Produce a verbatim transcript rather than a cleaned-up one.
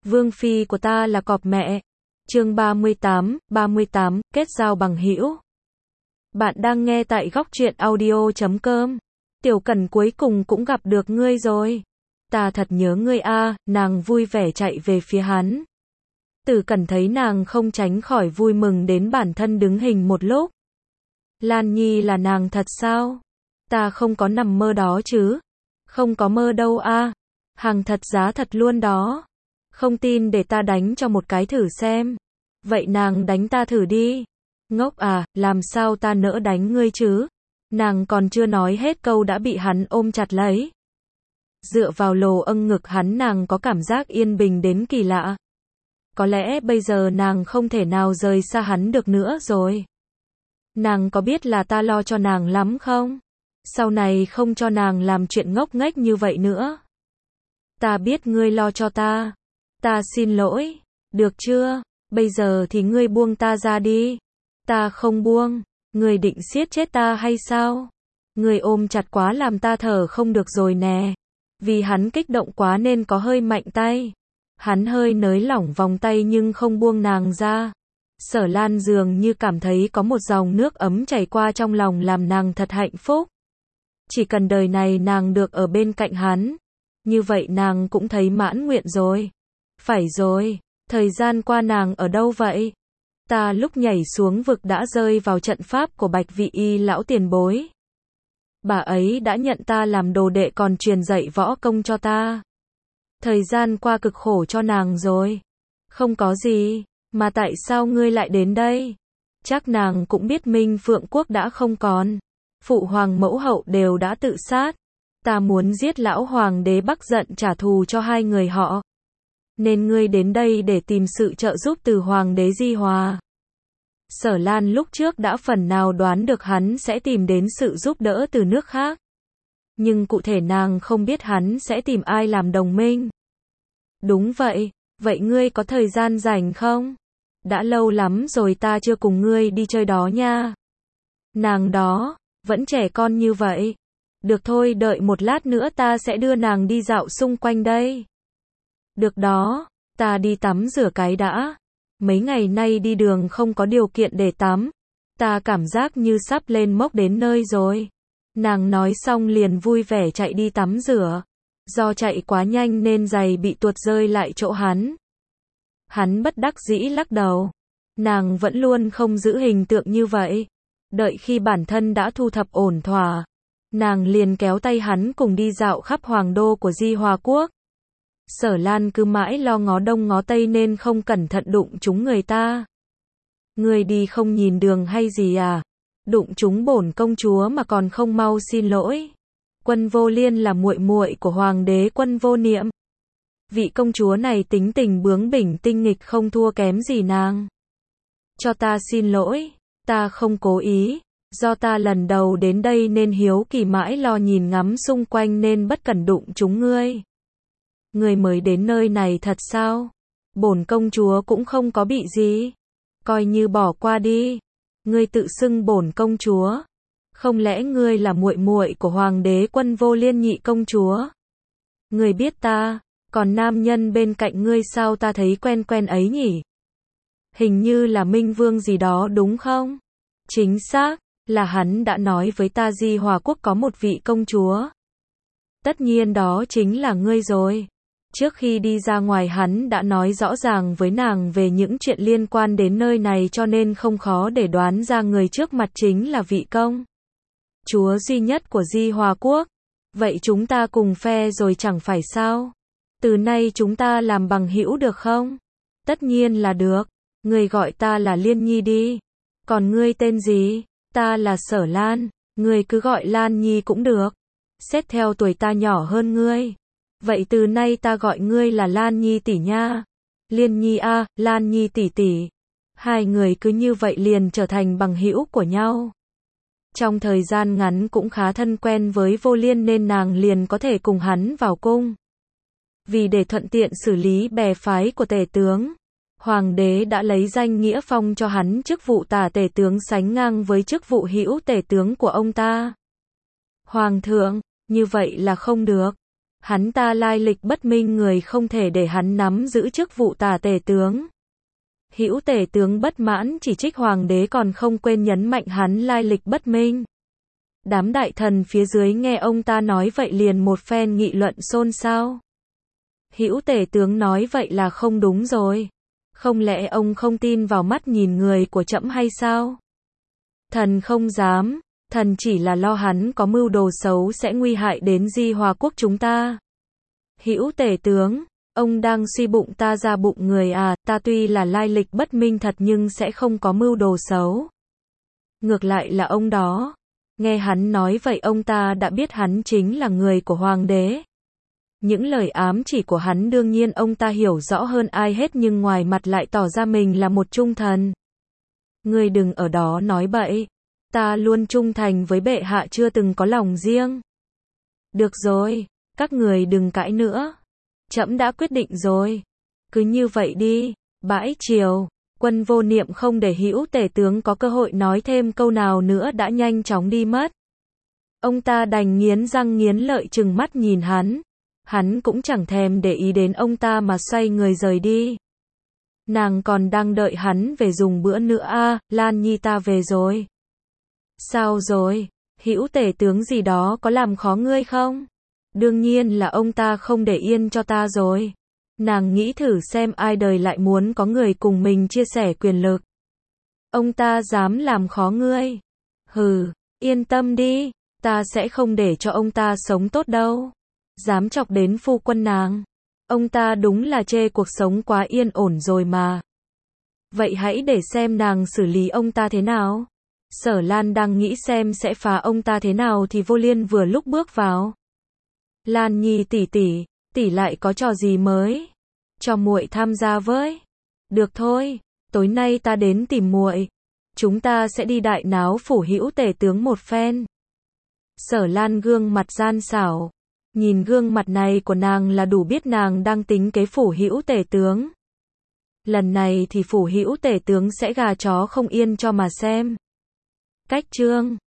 Vương phi của ta là cọp mẹ. Chương ba mươi tám, ba mươi tám, kết giao bằng hữu. Bạn đang nghe tại góc truyện audio chấm com. Tiểu Cẩn cuối cùng cũng gặp được ngươi rồi. Ta thật nhớ ngươi a, nàng vui vẻ chạy về phía hắn. Tử Cẩn thấy nàng không tránh khỏi vui mừng đến bản thân đứng hình một lúc. Lan Nhi là nàng thật sao? Ta không có nằm mơ đó chứ. Không có mơ đâu a. Hàng thật giá thật luôn đó. Không tin để ta đánh cho một cái thử xem. Vậy nàng đánh ta thử đi. Ngốc à, làm sao ta nỡ đánh ngươi chứ? Nàng còn chưa nói hết câu đã bị hắn ôm chặt lấy. Dựa vào lồ âng ngực hắn, nàng có cảm giác yên bình đến kỳ lạ. Có lẽ bây giờ nàng không thể nào rời xa hắn được nữa rồi. Nàng có biết là ta lo cho nàng lắm không? Sau này không cho nàng làm chuyện ngốc nghếch như vậy nữa. Ta biết ngươi lo cho ta. Ta xin lỗi. Được chưa? Bây giờ thì ngươi buông ta ra đi. Ta không buông. Ngươi định siết chết ta hay sao? Ngươi ôm chặt quá làm ta thở không được rồi nè. Vì hắn kích động quá nên có hơi mạnh tay. Hắn hơi nới lỏng vòng tay nhưng không buông nàng ra. Sở Lan dường như cảm thấy có một dòng nước ấm chảy qua trong lòng làm nàng thật hạnh phúc. Chỉ cần đời này nàng được ở bên cạnh hắn. Như vậy nàng cũng thấy mãn nguyện rồi. Phải rồi, thời gian qua nàng ở đâu vậy? Ta lúc nhảy xuống vực đã rơi vào trận pháp của Bạch Vị Y lão tiền bối. Bà ấy đã nhận ta làm đồ đệ còn truyền dạy võ công cho ta. Thời gian qua cực khổ cho nàng rồi. Không có gì, mà tại sao ngươi lại đến đây? Chắc nàng cũng biết Minh Phượng Quốc đã không còn. Phụ hoàng mẫu hậu đều đã tự sát. Ta muốn giết lão hoàng đế Bắc giận trả thù cho hai người họ. Nên ngươi đến đây để tìm sự trợ giúp từ hoàng đế Di Hòa. Sở Lan lúc trước đã phần nào đoán được hắn sẽ tìm đến sự giúp đỡ từ nước khác. Nhưng cụ thể nàng không biết hắn sẽ tìm ai làm đồng minh. Đúng vậy, vậy ngươi có thời gian rảnh không? Đã lâu lắm rồi ta chưa cùng ngươi đi chơi đó nha. Nàng đó, vẫn trẻ con như vậy. Được thôi, đợi một lát nữa ta sẽ đưa nàng đi dạo xung quanh đây. Được đó, ta đi tắm rửa cái đã. Mấy ngày nay đi đường không có điều kiện để tắm. Ta cảm giác như sắp lên mốc đến nơi rồi. Nàng nói xong liền vui vẻ chạy đi tắm rửa. Do chạy quá nhanh nên giày bị tuột rơi lại chỗ hắn. Hắn bất đắc dĩ lắc đầu. Nàng vẫn luôn không giữ hình tượng như vậy. Đợi khi bản thân đã thu thập ổn thỏa, nàng liền kéo tay hắn cùng đi dạo khắp hoàng đô của Di Hòa Quốc. Sở Lan cứ mãi lo ngó đông ngó tây nên không cẩn thận đụng trúng người ta. Ngươi đi không nhìn đường hay gì à? Đụng trúng bổn công chúa mà còn không mau xin lỗi. Quân Vô Liên là muội muội của hoàng đế Quân Vô Niệm. Vị công chúa này tính tình bướng bỉnh tinh nghịch không thua kém gì nàng. Cho ta xin lỗi, ta không cố ý. Do ta lần đầu đến đây nên hiếu kỳ mãi lo nhìn ngắm xung quanh nên bất cẩn đụng trúng ngươi. Ngươi mới đến nơi này thật sao? Bổn công chúa cũng không có bị gì. Coi như bỏ qua đi. Ngươi tự xưng bổn công chúa. Không lẽ ngươi là muội muội của hoàng đế Quân Vô Liên nhị công chúa? Ngươi biết ta, còn nam nhân bên cạnh ngươi sao ta thấy quen quen ấy nhỉ? Hình như là Minh Vương gì đó đúng không? Chính xác, là hắn đã nói với ta Di Hòa Quốc có một vị công chúa. Tất nhiên đó chính là ngươi rồi. Trước khi đi ra ngoài hắn đã nói rõ ràng với nàng về những chuyện liên quan đến nơi này cho nên không khó để đoán ra người trước mặt chính là vị công chúa duy nhất của Di Hòa Quốc. Vậy chúng ta cùng phe rồi chẳng phải sao? Từ nay chúng ta làm bằng hữu được không? Tất nhiên là được. Ngươi gọi ta là Liên Nhi đi. Còn ngươi tên gì? Ta là Sở Lan. Ngươi cứ gọi Lan Nhi cũng được. Xét theo tuổi ta nhỏ hơn ngươi. Vậy từ nay ta gọi ngươi là Lan Nhi tỷ nha. Liên Nhi a, Lan Nhi tỷ tỷ. Hai người cứ như vậy liền trở thành bằng hữu của nhau. Trong thời gian ngắn cũng khá thân quen với Vô Liên nên nàng liền có thể cùng hắn vào cung. Vì để thuận tiện xử lý bè phái của tể tướng, hoàng đế đã lấy danh nghĩa phong cho hắn chức vụ tả tể tướng sánh ngang với chức vụ hữu tể tướng của ông ta. Hoàng thượng, như vậy là không được. Hắn ta lai lịch bất minh, người không thể để hắn nắm giữ chức vụ tả tể tướng. Hữu tể tướng bất mãn chỉ trích hoàng đế, còn không quên nhấn mạnh hắn lai lịch bất minh. Đám đại thần phía dưới nghe ông ta nói vậy liền một phen nghị luận xôn xao. Hữu tể tướng nói vậy là không đúng rồi. Không lẽ ông không tin vào mắt nhìn người của trẫm hay sao? Thần không dám, thần chỉ là lo hắn có mưu đồ xấu sẽ nguy hại đến Di Hòa quốc chúng ta. Hữu tể tướng, ông đang suy bụng ta ra bụng người à? Ta tuy là lai lịch bất minh thật nhưng sẽ không có mưu đồ xấu. Ngược lại là ông đó. Nghe hắn nói vậy ông ta đã biết hắn chính là người của hoàng đế. Những lời ám chỉ của hắn đương nhiên ông ta hiểu rõ hơn ai hết, nhưng ngoài mặt lại tỏ ra mình là một trung thần. Ngươi đừng ở đó nói bậy. Ta luôn trung thành với bệ hạ, chưa từng có lòng riêng. Được rồi, các người đừng cãi nữa. Trẫm đã quyết định rồi. Cứ như vậy đi. Bãi triều, Quân Vô Niệm không để Hữu tể tướng có cơ hội nói thêm câu nào nữa đã nhanh chóng đi mất. Ông ta đành nghiến răng nghiến lợi trừng mắt nhìn hắn. Hắn cũng chẳng thèm để ý đến ông ta mà xoay người rời đi. Nàng còn đang đợi hắn về dùng bữa nữa à? Lan Nhi, ta về rồi. Sao rồi? Hữu tể tướng gì đó có làm khó ngươi không? Đương nhiên là ông ta không để yên cho ta rồi. Nàng nghĩ thử xem ai đời lại muốn có người cùng mình chia sẻ quyền lực. Ông ta dám làm khó ngươi? Hừ, yên tâm đi, ta sẽ không để cho ông ta sống tốt đâu. Dám chọc đến phu quân nàng. Ông ta đúng là chê cuộc sống quá yên ổn rồi mà. Vậy hãy để xem nàng xử lý ông ta thế nào. Sở Lan đang nghĩ xem sẽ phá ông ta thế nào thì Vô Liên vừa lúc bước vào. Lan Nhi tỷ tỷ, tỷ lại có trò gì mới? Cho muội tham gia với. Được thôi, tối nay ta đến tìm muội. Chúng ta sẽ đi đại náo phủ Hữu tể tướng một phen. Sở Lan gương mặt gian xảo. Nhìn gương mặt này của nàng là đủ biết nàng đang tính kế phủ Hữu tể tướng. Lần này thì phủ Hữu tể tướng sẽ gà chó không yên cho mà xem. Cách chương